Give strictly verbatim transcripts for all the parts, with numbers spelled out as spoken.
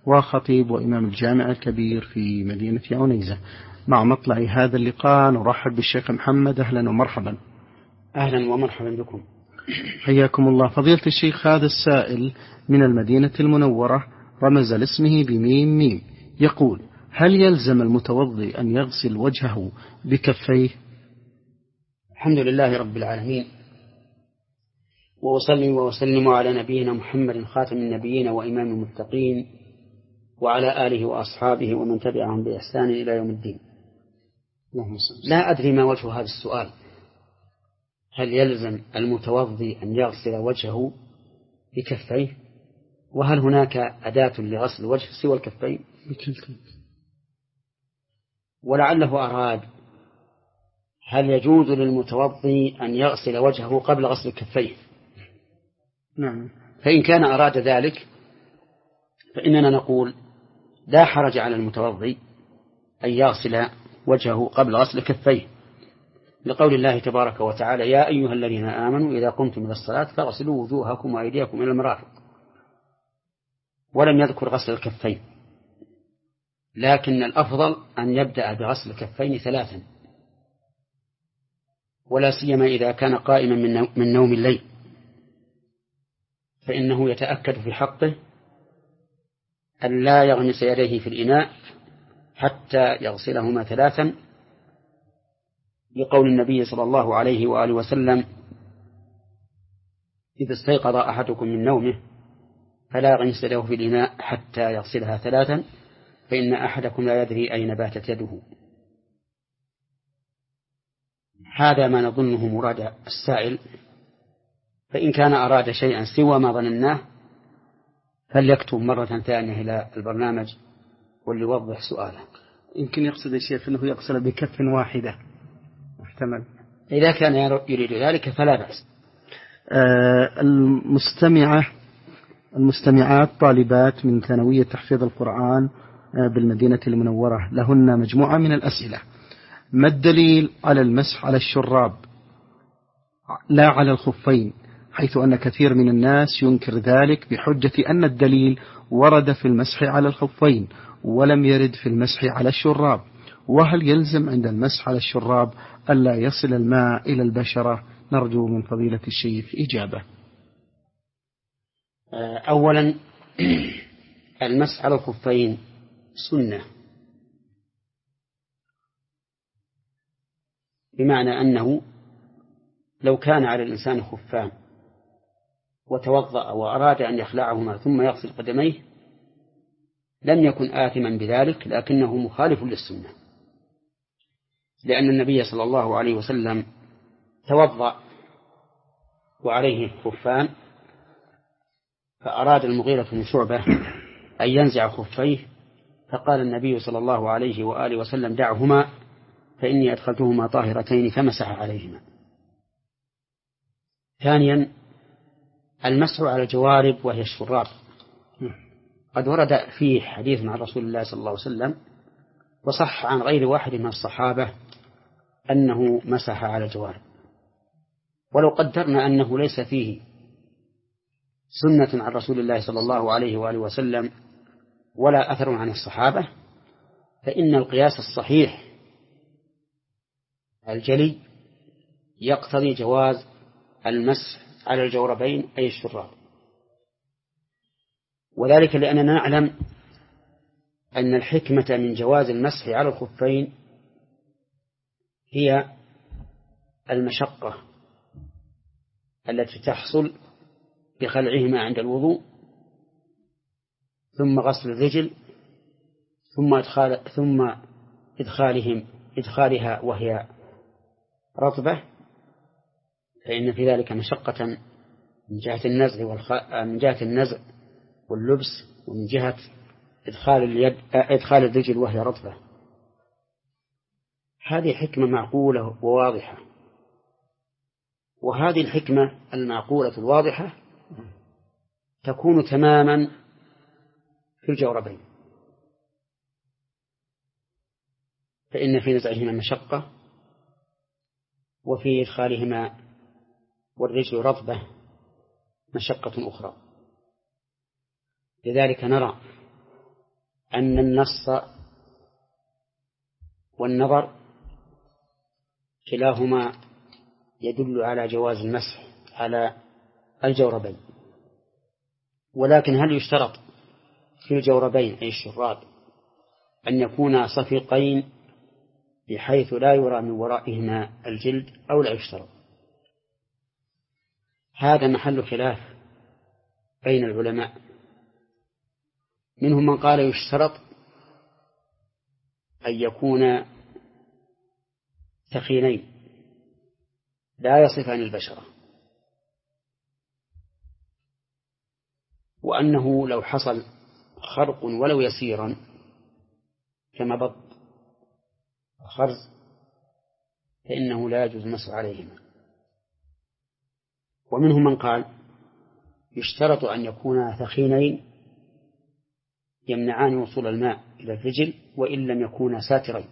وخطيب وإمام الجامع الكبير في مدينة عنيزة. مع مطلع هذا اللقاء نرحب بالشيخ محمد. أهلا ومرحبا. أهلا ومرحبا بكم. حياكم الله. فضيلة الشيخ، هذا السائل من المدينة المنورة رمز لاسمه بميم ميم، يقول: هل يلزم المتوضي أن يغسل وجهه بكفيه؟ الحمد لله رب العالمين، وأصلي وأسلم على نبينا محمد خاتم النبيين وإمام المتقين وعلى آله وأصحابه ومن تبعهم بإحسان إلى يوم الدين. لا أدري ما وجه هذا السؤال. هل يلزم المتوضي أن يغسل وجهه بكفيه؟ وهل هناك أداة لغسل الوجه سوى الكفين؟ ولعله أراد هل يجوز للمتوضي أن يغسل وجهه قبل غسل الكفين؟ نعم. فإن كان أراد ذلك فإننا نقول لا حرج على المتوضي أن يغسل وجهه قبل غسل كفيه، لقول الله تبارك وتعالى: يا أيها الذين آمنوا إذا قمتم إلى الصلاة فاغسلوا وجوهكم وأيديكم إلى المرافق. ولم يذكر غسل الكفين، لكن الأفضل أن يبدأ بغسل الكفين ثلاثا، ولا سيما إذا كان قائما من نوم الليل، فإنه يتأكد في حقه أن لا يغمس يديه في الإناء حتى يغسلهما ثلاثا، لقول النبي صلى الله عليه وآله وسلم: إذا استيقظ أحدكم من نومه فلا يغمس يده في الإناء حتى يغسلها ثلاثا، فإن أحدكم لا يدري أين باتت يده. هذا ما نظنه مراد السائل، فإن كان أراد شيئا سوى ما ظنناه فليكتب مرة ثانية إلى البرنامج وليوضح سؤاله. يمكن يقصد الشيخ أنه يغسل بكف واحدة، محتمل. إذا كان يريد ذلك فلا بأس. آه المستمعة المستمعات طالبات من ثانوية تحفيظ القرآن آه بالمدينة المنورة لهن مجموعة من الأسئلة. ما الدليل على المسح على الشراب لا على الخفين، حيث أن كثير من الناس ينكر ذلك بحجة أن الدليل ورد في المسح على الخفين ولم يرد في المسح على الشراب؟ وهل يلزم عند المسح على الشراب ألا يصل الماء إلى البشرة؟ نرجو من فضيلة الشيخ إجابة. أولا المسح على الخفين سنة، بمعنى أنه لو كان على الإنسان خفان وتوضأ وأراد أن يخلعهما ثم يغسل قدميه لم يكن آثما بذلك، لكنه مخالف للسنة، لأن النبي صلى الله عليه وسلم توضأ وعليه خفان، فأراد المغيرة بن شعبة أن ينزع خفيه، فقال النبي صلى الله عليه وآله وسلم: دعهما فإني أدخلتهما طاهرتين، فمسح عليهما. ثانيا المسح على الجوارب وهي الشراب، قد ورد فيه حديث عن رسول الله صلى الله عليه وسلم وصح عن غير واحد من الصحابة أنه مسح على الجوارب، ولو قدرنا أنه ليس فيه سنة عن رسول الله صلى الله عليه وآله وسلم ولا أثر عن الصحابة، فإن القياس الصحيح الجلي يقتضي جواز المسح على الجوربين أي الشراب، وذلك لأننا نعلم أن الحكمة من جواز المسح على الخفين هي المشقة التي تحصل بخلعهما عند الوضوء ثم غسل الرجل ثم إدخال ثم إدخالهم إدخالها وهي رطبة، فإن في ذلك مشقة من جهة النزع والخ... من جهة النزع واللبس، ومن جهة إدخال اليد إدخال الرجل وهي رطبة. هذه حكمة معقولة وواضحة، وهذه الحكمة المعقولة الواضحة تكون تماما في الجوربين، فإن في نزعهما مشقة وفي إدخالهما والرجل رطبة مشقة أخرى. لذلك نرى أن النص والنظر كلاهما يدل على جواز المسح على الجوربين، ولكن هل يشترط في الجوربين أي الشراب أن يكونا صفيقين بحيث لا يرى من ورائهما الجلد أو لا يشترط؟ هذا محل خلاف بين العلماء. منهم من قال يشترط أن يكون ثخينين لا يصفان البشرة، وأنه لو حصل خرق ولو يسيرا كما بط خرز فإنه لا يجوز المسح عليهما. ومنهم من قال يشترط أن يكونا ثخينين يمنعان وصول الماء إلى الرجل وإن لم يكونا ساترين،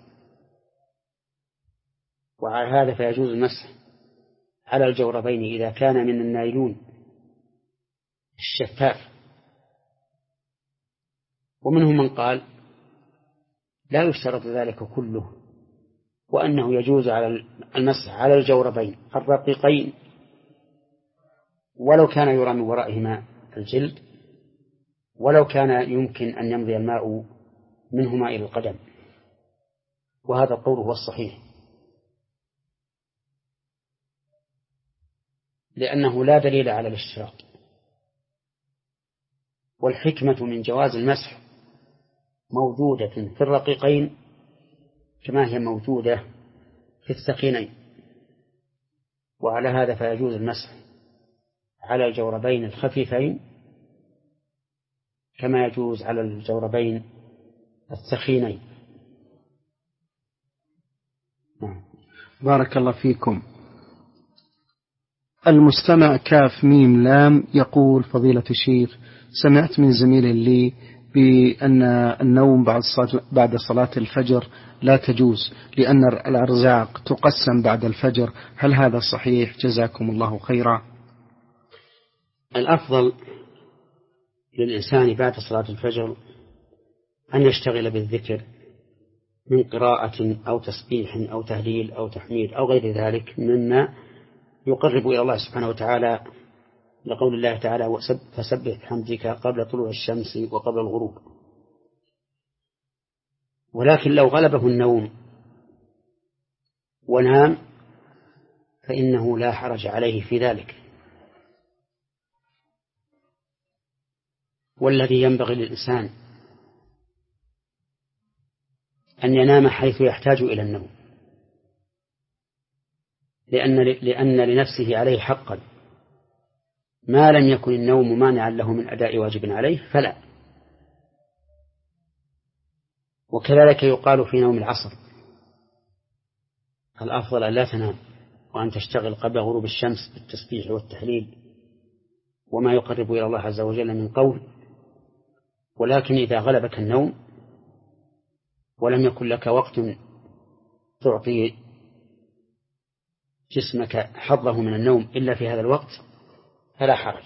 وعلى هذا فيجوز المسح على الجوربين إذا كان من النايلون الشفاف. ومنهم من قال لا يشترط ذلك كله، وأنه يجوز على المسح على الجوربين الرقيقين ولو كان يرى من ورائهما الجلد، ولو كان يمكن أن يمضي الماء منهما إلى القدم، وهذا القول هو الصحيح، لأنه لا دليل على الاشتراط. والحكمة من جواز المسح موجودة في الرقيقين كما هي موجودة في الثقيلين، وعلى هذا فيجوز المسح على الجوربين الخفيفين كما يجوز على الجوربين الثخينين. بارك الله فيكم. المستمع كاف ميم لام يقول: فضيلة الشيخ، سمعت من زميل لي بأن النوم بعد بعد صلاة الفجر لا تجوز لأن الأرزاق تقسم بعد الفجر، هل هذا صحيح؟ جزاكم الله خيرا. الأفضل للإنسان بعد صلاة الفجر أن يشتغل بالذكر من قراءة أو تسبيح أو تهليل أو تحميد أو غير ذلك مما يقرب إلى الله سبحانه وتعالى، لقول الله تعالى: فسبح بحمدك قبل طلوع الشمس وقبل الغروب. ولكن لو غلبه النوم ونام فإنه لا حرج عليه في ذلك، والذي ينبغي للإنسان أن ينام حيث يحتاج إلى النوم، لأن, لأن لنفسه عليه حقا، ما لم يكن النوم مانعا له من أداء واجب عليه فلا. وكذلك يقال في نوم العصر: الأفضل أن لا تنام وأن تشتغل قبل غروب الشمس بالتسبيح والتحليل وما يقرب إلى الله عز وجل من قول. ولكن إذا غلبك النوم ولم يكن لك وقت تعطي جسمك حظه من النوم إلا في هذا الوقت فلا حرج.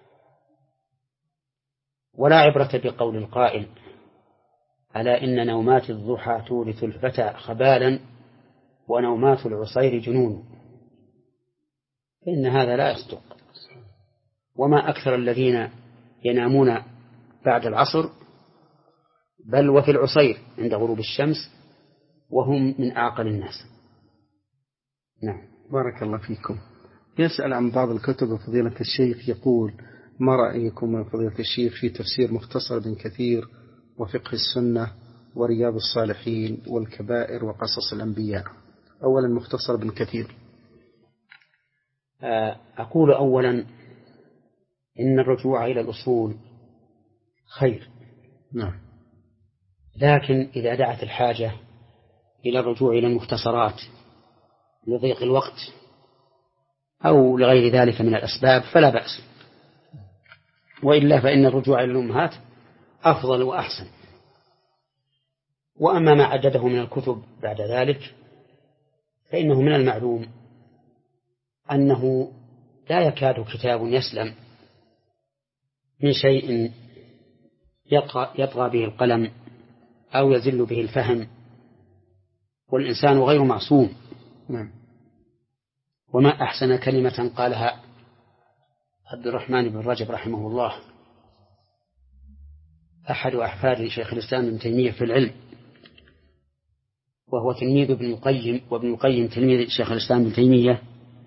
ولا عبرة بقول القائل: ألا إن نومات الضحى تورث الفتى خبالا ونومات العصير جنون، فإن هذا لا يصدق. وما أكثر الذين ينامون بعد العصر بل وفي العصير عند غروب الشمس وهم من أعقل الناس. نعم. بارك الله فيكم. يسأل عن بعض الكتب فضيلة الشيخ، يقول: ما رأيكم من فضيلة الشيخ في تفسير مختصر ابن كثير وفقه السنة ورياض الصالحين والكبائر وقصص الأنبياء؟ أولا مختصر ابن كثير. أقول أولا إن الرجوع إلى الأصول خير، نعم، لكن إذا دعت الحاجة إلى الرجوع إلى المختصرات لضيق الوقت أو لغير ذلك من الأسباب فلا بأس، وإلا فإن الرجوع إلى الأمهات أفضل وأحسن. وأما ما عدده من الكتب بعد ذلك فإنه من المعلوم أنه لا يكاد كتاب يسلم من شيء يطغى به القلم أو يزل به الفهم، والإنسان غير معصوم. وما أحسن كلمة قالها عبد الرحمن بن رجب رحمه الله أحد أحفاد شيخ الإسلام ابن تيمية في العلم، وهو تلميذ ابن القيم، وابن القيم تلميذ شيخ الإسلام ابن تيمية،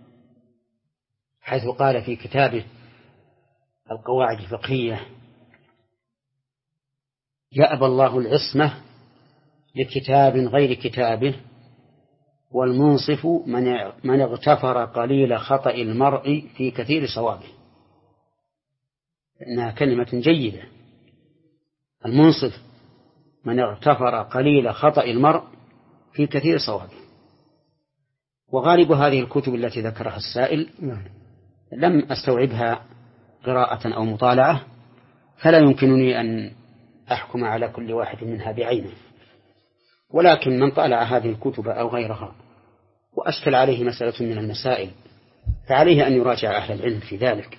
حيث قال في كتابه القواعد الفقهية: يأبى الله العصمة لكتاب غير كتابه، والمنصف من اغتفر قليل خطأ المرء في كثير صوابه. إنها كلمة جيدة. المنصف من اغتفر قليل خطأ المرء في كثير صوابه. وغالب هذه الكتب التي ذكرها السائل لم أستوعبها قراءة أو مطالعة، فلا يمكنني أن أحكم على كل واحد منها بعينه، ولكن من طالع هذه الكتب أو غيرها وأشكل عليه مسألة من المسائل فعليه أن يراجع أهل العلم في ذلك.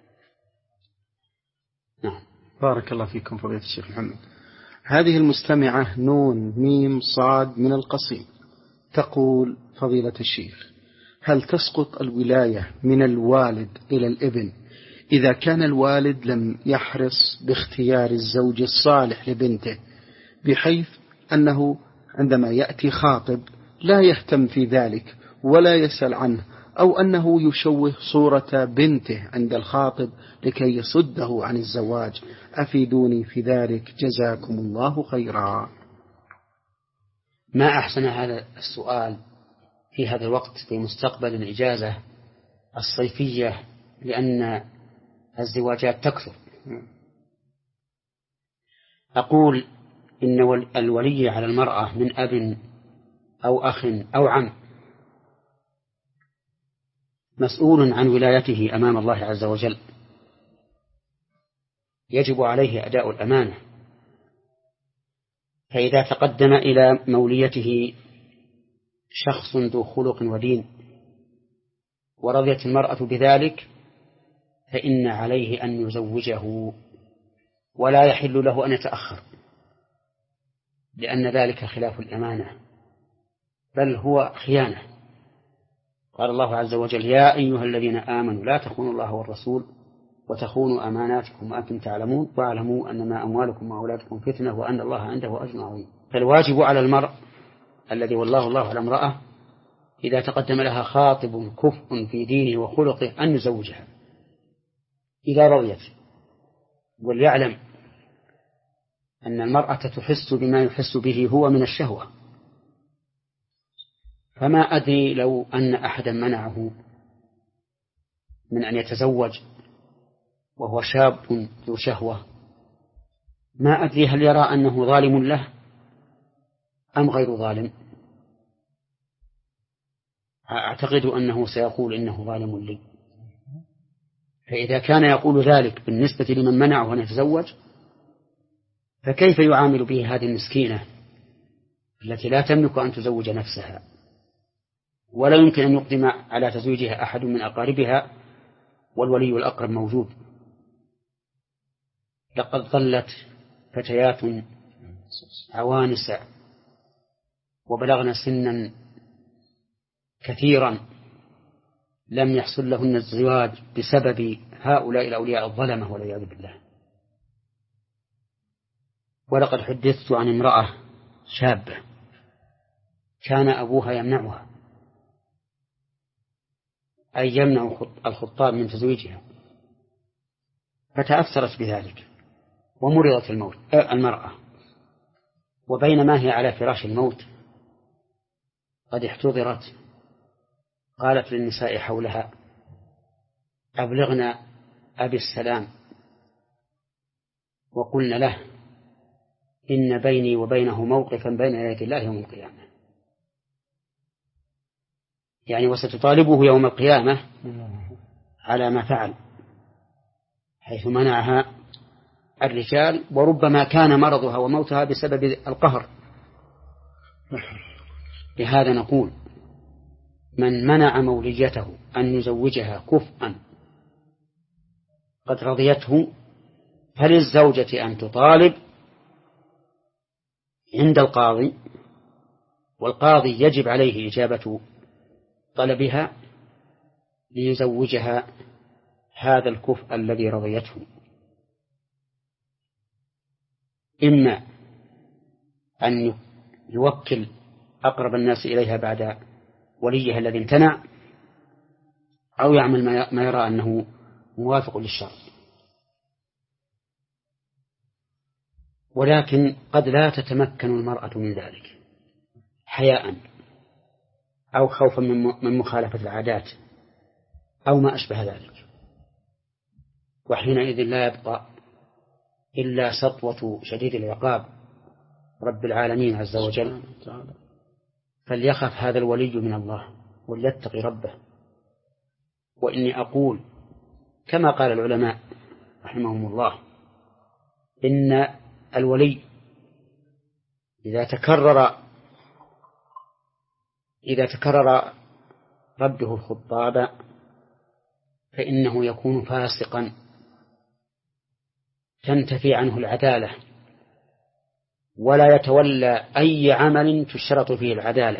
نعم. بارك الله فيكم فضيلة الشيخ محمد. هذه المستمعة نون ميم صاد من القصيم تقول: فضيلة الشيخ، هل تسقط الولاية من الوالد إلى الابن إذا كان الوالد لم يحرص باختيار الزوج الصالح لبنته، بحيث أنه عندما يأتي خاطب لا يهتم في ذلك ولا يسأل عنه، أو أنه يشوه صورة بنته عند الخاطب لكي يصده عن الزواج؟ أفيدوني في ذلك جزاكم الله خيرا. ما أحسن هذا السؤال في هذا الوقت في مستقبل الإجازة الصيفية، لأن الزواجات تكثر. أقول إن الولي على المرأة من أب أو أخ أو عم مسؤول عن ولايته أمام الله عز وجل، يجب عليه أداء الأمانة. فإذا تقدم إلى موليته شخص ذو خلق ودين ورضيت المرأة بذلك فإن عليه أن يزوجه، ولا يحل له أن يتأخر، لأن ذلك خلاف الأمانة، بل هو خيانة. قال الله عز وجل: يا أيها الذين آمنوا لا تخونوا الله والرسول وتخونوا أماناتكم وأنتم تعلمون واعلموا أنما أموالكم وأولادكم فتنة وأن الله عنده أجر عظيم. فالواجب على المرء الذي والله الله على امرأة إذا تقدم لها خاطب كفء في دينه وخلقه أن يزوجها إذا رضيت، وليعلم أن المرأة تحس بما يحس به هو من الشهوة. فما أدري لو أن أحدا منعه من أن يتزوج وهو شاب ذو شهوة، ما أدري هل يرى أنه ظالم له أم غير ظالم. أعتقد أنه سيقول إنه ظالم لي. فإذا كان يقول ذلك بالنسبة لمن منعه أن يتزوج، فكيف يعامل به هذه المسكينة التي لا تملك أن تزوج نفسها ولا يمكن أن يقدم على تزويجها أحد من أقاربها والولي الأقرب موجود؟ لقد ظلت فتيات عوانس وبلغن سنا كثيرا لم يحصل لهن الزواج بسبب هؤلاء الأولياء الظلمة والعياذ بالله. ولقد حدثت عن امرأة شابة كان أبوها يمنعها، أي يمنع الخطاب من تزويجها، فتأثرت بذلك ومرضت الموت المرأة، وبينما هي على فراش الموت قد احتضرت قالت للنساء حولها: أبلغنا أبي السلام وقلنا له إن بيني وبينه موقفا بين يدي الله يوم القيامة. يعني وستطالبه يوم القيامة على ما فعل، حيث منعها الرجال، وربما كان مرضها وموتها بسبب القهر. لهذا نقول: من منع موليته أن يزوجها كفءا قد رضيته، فللزوجة أن تطالب عند القاضي، والقاضي يجب عليه إجابة طلبها ليزوجها هذا الكفء الذي رضيته، إما أن يوكل أقرب الناس إليها بعد وليها الذي امتنع، أو يعمل ما يرى أنه موافق للشرع. ولكن قد لا تتمكن المرأة من ذلك حياء أو خوفا من مخالفة العادات أو ما أشبه ذلك، وحينئذ لا يبقى إلا سطوة شديد العقاب رب العالمين عز وجل. فليخف هذا الولي من الله وليتقي ربه. وإني أقول كما قال العلماء رحمهم الله، إن الولي إذا تكرر إذا تكرر رده الخطاب فإنه يكون فاسقا تنتفي عنه العدالة، ولا يتولى أي عمل تشترط فيه العدالة،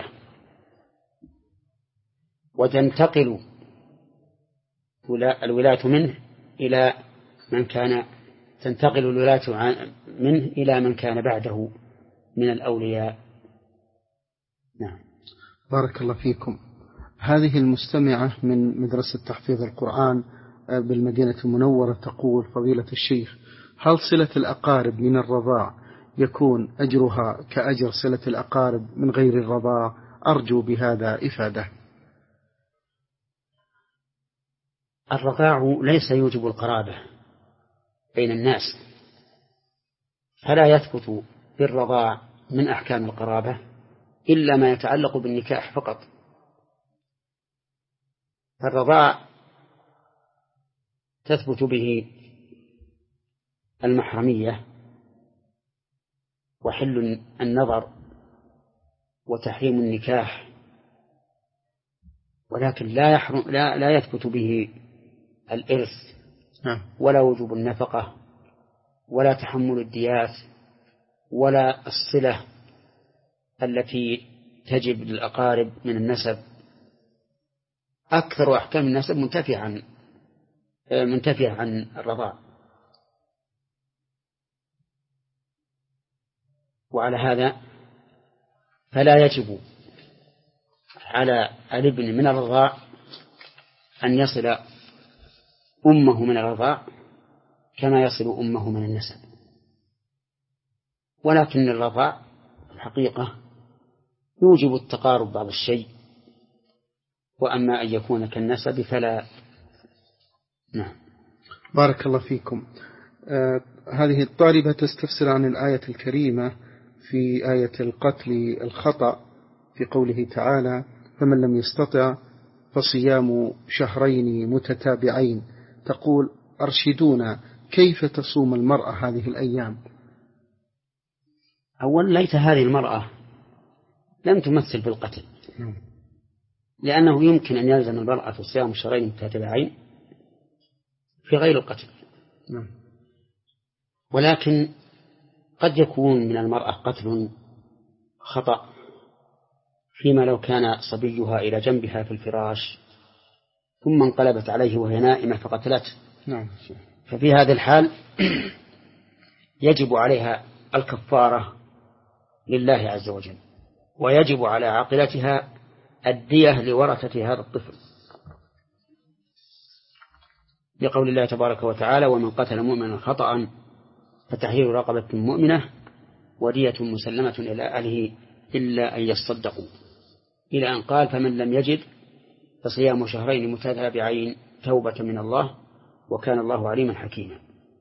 وتنتقل الولاية منه إلى من كان تنتقل الولاية منه إلى من كان بعده من الأولياء. نعم. بارك الله فيكم. هذه المستمعة من مدرسة تحفيظ القرآن بالمدينة المنورة تقول: فضيلة الشيخ، هل صلة الأقارب من الرضاع يكون أجرها كأجر صلة الأقارب من غير الرضاع؟ أرجو بهذا إفادة. الرضاع ليس يوجب القرابة بين الناس، فلا يثبت بالرضاع من أحكام القرابة إلا ما يتعلق بالنكاح فقط. فالرضاع تثبت به المحرمية وحل النظر وتحريم النكاح، ولكن لا يحرم لا, لا يثبت به الإرث ولا وجوب النفقة ولا تحمل الديات ولا الصلة التي تجب للأقارب من النسب. أكثر أحكام النسب منتفية عن منتفية عن الرضاع. وعلى هذا فلا يجب على الابن من الرضاع أن يصل أمه من الرضاع كما يصل أمه من النسب، ولكن الرضاع الحقيقة يوجب التقارب بعض الشيء، وأما أن يكون كالنسب فلا. نعم. بارك الله فيكم. آه هذه الطالبة تستفسر عن الآية الكريمة في آية القتل الخطأ في قوله تعالى: فمن لم يستطع فصيام شهرين متتابعين. تقول: أرشدونا كيف تصوم المرأة هذه الأيام؟ أولا ليت هذه المرأة لم تمثل بالقتل، لأنه يمكن أن يلزم المرأة صيام شهرين متتابعين في غير القتل، ولكن قد يكون من المرأة قتل خطأ فيما لو كان صبيها إلى جنبها في الفراش ثم انقلبت عليه وهي نائمة فقتلته. نعم. ففي هذا الحال يجب عليها الكفارة لله عز وجل، ويجب على عاقلتها الدية لورثة هذا الطفل، لقول الله تبارك وتعالى: ومن قتل مؤمنا خطأ فتحرير رقبة مؤمنة ودية مسلمة إلى أهله إلا أن يصدقوا، إلى أن قال: فمن لم يجد فصيام شهرين متتابعين توبة من الله وكان الله عليما حكيما.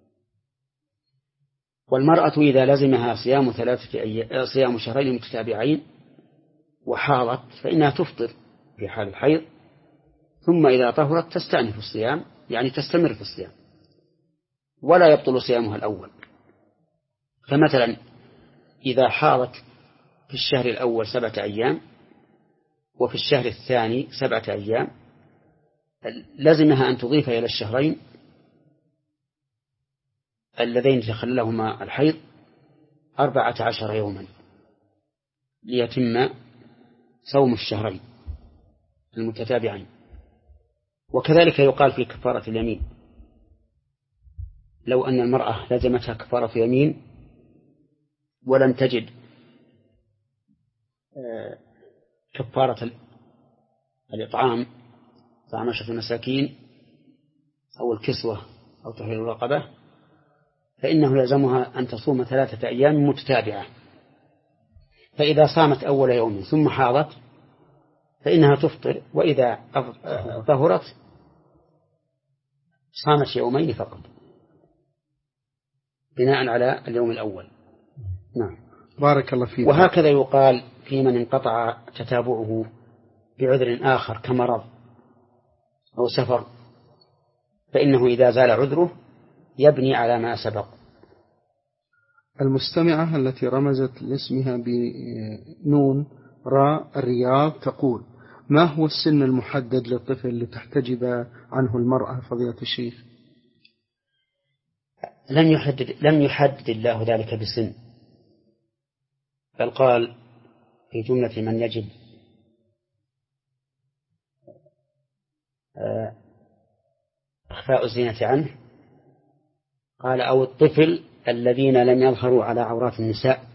والمرأة إذا لزمها صيام ثلاثة أي... صيام شهرين متتابعين وحاضت فإنها تفطر في حال الحيض، ثم إذا طهرت تستأنف الصيام، يعني تستمر في الصيام ولا يبطل صيامها الأول. فمثلا إذا حاضت في الشهر الأول سبعة أيام وفي الشهر الثاني سبعة أيام لزمها أن تضيف إلى الشهرين اللذين تخللهما الحيض أربعة عشر يوما، ليتم صوم الشهرين المتتابعين. وكذلك يقال في كفارة اليمين، لو أن المرأة لزمتها كفارة يمين ولم تجد كفارة الإطعام طعام عشرة مساكين أو الكسوة أو تحرير الرقبة، فإنه يلزمها أن تصوم ثلاثة أيام متتابعة. فإذا صامت أول يوم ثم حاضت فإنها تفطر، وإذا طهرت صامت يومين فقط بناء على اليوم الأول. نعم. بارك الله فيك. وهكذا يقال في من انقطع تتابعه بعذر آخر كمرض أو سفر، فإنه إذا زال عذره يبني على ما سبق. المستمعة التي رمزت لاسمها بنون راء الرياض تقول: ما هو السن المحدد للطفل لتحتجب عنه المرأة فضيلة الشيخ؟ لم يحدد, لم يحدد الله ذلك بسن، بل قال في جملة من يجب إخفاء الزينة عنه، قال: أو الطفل الذين لم يظهروا على عورات النساء.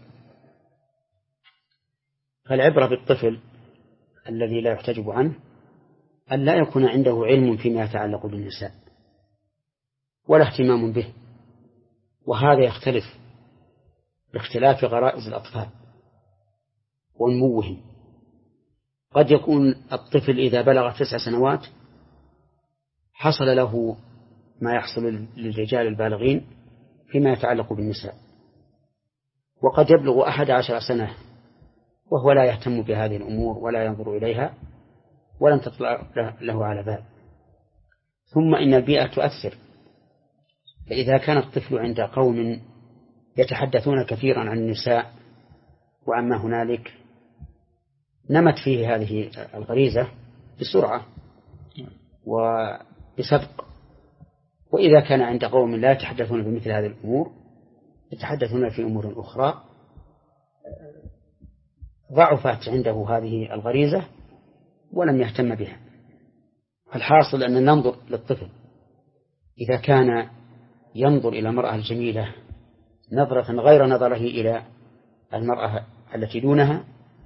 فالعبرة بالطفل الذي لا يحتجب عنه أن لا يكون عنده علم فيما يتعلق بالنساء ولا اهتمام به، وهذا يختلف باختلاف غرائز الأطفال ونموهم. قد يكون الطفل إذا بلغ تسع سنوات حصل له ما يحصل للرجال البالغين فيما يتعلق بالنساء، وقد يبلغ أحد عشر سنة وهو لا يهتم بهذه الأمور ولا ينظر إليها ولن تطلع له على بال. ثم إن البيئة تؤثر، فإذا كان الطفل عند قوم يتحدثون كثيرا عن النساء وعما هنالك نمت فيه هذه الغريزة بسرعة وبسبق. وإذا كان عند قوم لا يتحدثون بمثل هذه الأمور يتحدثون في أمور أخرى ضعفت عنده هذه الغريزة ولم يهتم بها. الحاصل أن ننظر للطفل إذا كان ينظر إلى المرأة الجميلة نظرة غير نظره إلى المرأة التي دونها،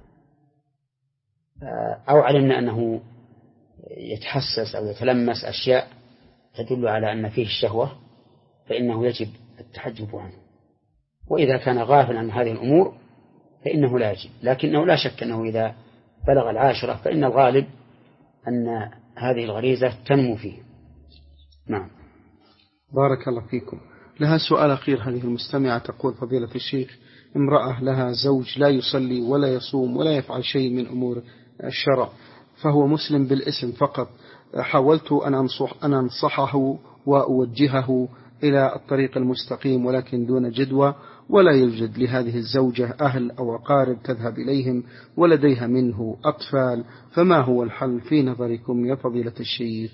أو علمنا أنه يتحسس أو يتلمس أشياء تدل على أن فيه الشهوة، فإنه يجب التحجب عنه. وإذا كان غافلا عن هذه الأمور فإنه لا يجب، لكنه لا شك أنه إذا بلغ العاشرة فإن الغالب أن هذه الغريزة تنمو فيه. نعم. بارك الله فيكم. لها سؤال أخير هذه المستمعة تقول: فضيلة الشيخ، امرأة لها زوج لا يصلي ولا يصوم ولا يفعل شيء من أمور الشرع، فهو مسلم بالاسم فقط، حاولت أن أنصح أن أنصحه وأوجهه إلى الطريق المستقيم ولكن دون جدوى، ولا يوجد لهذه الزوجة أهل أو أقارب تذهب إليهم ولديها منه أطفال، فما هو الحل في نظركم يا فضيلة الشيخ؟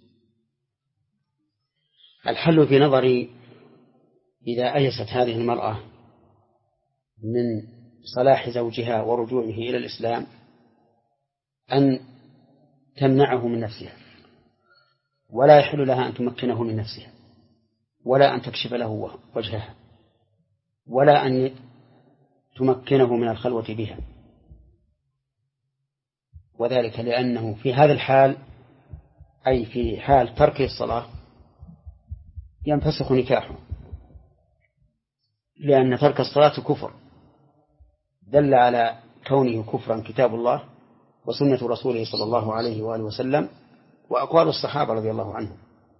الحل في نظري إذا أيست هذه المرأة من صلاح زوجها ورجوعه إلى الإسلام أن تمنعه من نفسها، ولا يحل لها أن تمكنه من نفسها، ولا أن تكشف له وجهها، ولا أن تمكنه من الخلوة بها، وذلك لأنه في هذا الحال أي في حال ترك الصلاة ينفسخ نكاحه، لأن ترك الصلاة كفر، دل على كونه كفرا كتاب الله وسنة رسوله صلى الله عليه وآله وسلم وأقوال الصحابة رضي الله عنهم،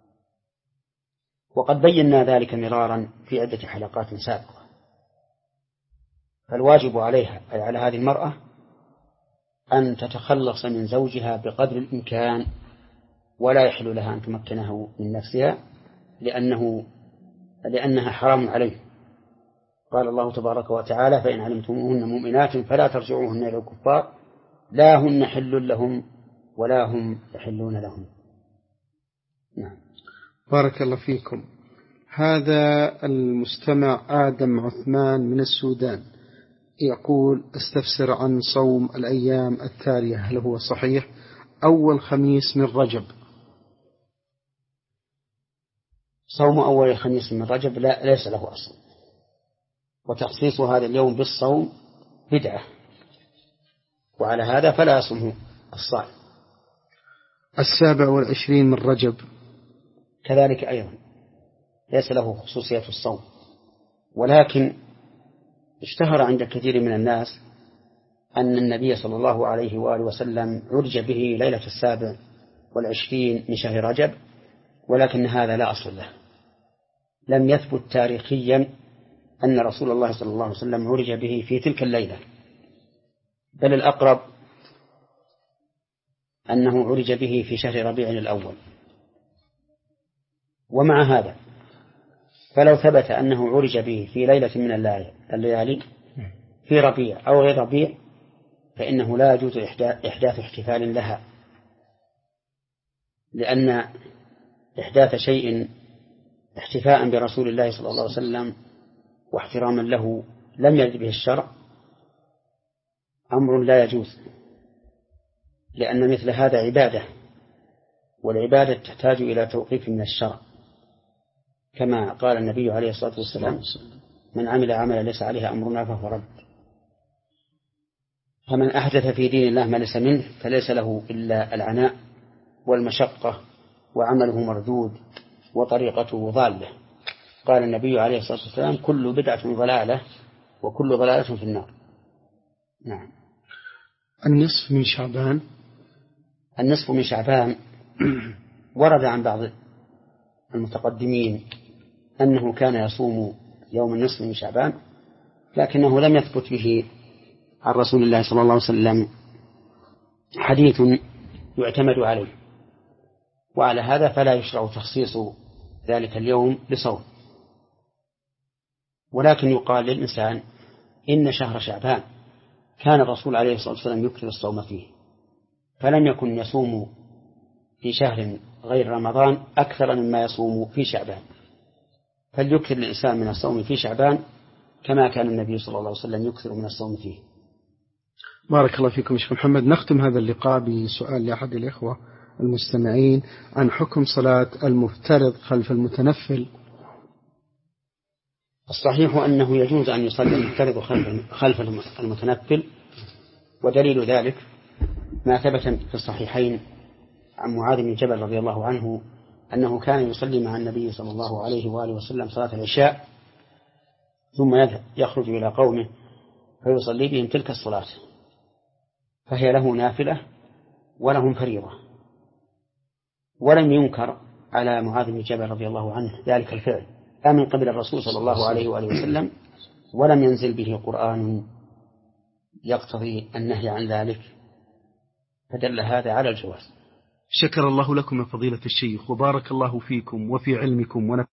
وقد بينا ذلك مرارا في عدة حلقات سابقة. فالواجب عليها أي على هذه المرأة أن تتخلص من زوجها بقدر الإمكان، ولا يحل لها أن تمكنه من نفسها لأنه لأنها حرام عليه. قال الله تبارك وتعالى: فإن علمتموهن مؤمنات فلا ترجعوهن إلى الكفار لا هن حل لهم ولا هم يحلون لهم. نعم. بارك الله فيكم. هذا المستمع آدم عثمان من السودان يقول استفسر عن صوم الأيام التالية، هل هو صحيح؟ أول خميس من رجب. صوم أول خميس من رجب لا ليس له أصل، وتخصيص هذا اليوم بالصوم بدعة، وعلى هذا فلا يصوم الصائم. السابع والعشرين من رجب كذلك أيضا ليس له خصوصية الصوم، ولكن اشتهر عند كثير من الناس أن النبي صلى الله عليه وآله وسلم عرج به ليلة السابع والعشرين من شهر رجب، ولكن هذا لا أصل له. لم يثبت تاريخيا أن رسول الله صلى الله عليه وسلم عرج به في تلك الليلة، بل الأقرب أنه عرج به في شهر ربيع الأول. ومع هذا فلو ثبت أنه عرج به في ليلة من الليالي في ربيع أو غير ربيع فإنه لا يجوز إحداث احتفال لها، لأن إحداث شيء احتفاء برسول الله صلى الله عليه وسلم واحتراما له لم يرد به الشرع أمر لا يجوز، لأن مثل هذا عبادة، والعبادة تحتاج إلى توقيف من الشرع، كما قال النبي عليه الصلاة والسلام من عمل عملا ليس عليه أمرنا فهو رد. فمن أحدث في دين الله ما ليس منه فليس له إلا العناء والمشقة وعمله مردود وطريقته ضالة. قال النبي عليه الصلاة والسلام كل بدعة ضلالة وكل ضلالة في النار. نعم. النصف من شعبان. النصف من شعبان ورد عن بعض المتقدمين أنه كان يصوم يوم النصف من شعبان، لكنه لم يثبت به عن رسول الله صلى الله عليه وسلم حديث يعتمد عليه، وعلى هذا فلا يشرع تخصيص ذلك اليوم بصوم. ولكن يقال للإنسان إن شهر شعبان كان الرسول عليه الصلاة والسلام يكثر الصوم فيه، فلم يكن يصوم في شهر غير رمضان أكثر مما يصوم في شعبان، فليكثر الإنسان من الصوم في شعبان كما كان النبي صلى الله عليه وسلم يكثر من الصوم فيه. بارك الله فيكم شيخ محمد. نختم هذا اللقاء بسؤال لأحد الإخوة المستمعين عن حكم صلاة المفترض خلف المتنفل. الصحيح أنه يجوز أن يصلي المفترض خلف المتنفل، ودليل ذلك ما ثبت في الصحيحين عن معاذ بن جبل رضي الله عنه أنه كان يصلي مع النبي صلى الله عليه وآله وسلم صلاة العشاء ثم يذهب يخرج إلى قومه فيصلي بهم تلك الصلاة، فهي له نافلة ولهم فريضة. ولم ينكر على معاذ بن جبل رضي الله عنه ذلك الفعل لا من قبل الرسول صلى الله عليه وآله وسلم، ولم ينزل به قرآن يقتضي النهي عن ذلك، فدل هذا على الجواز. شكر الله لكم يا فضيلة الشيخ، وبارك الله فيكم وفي علمكم ونفعكم.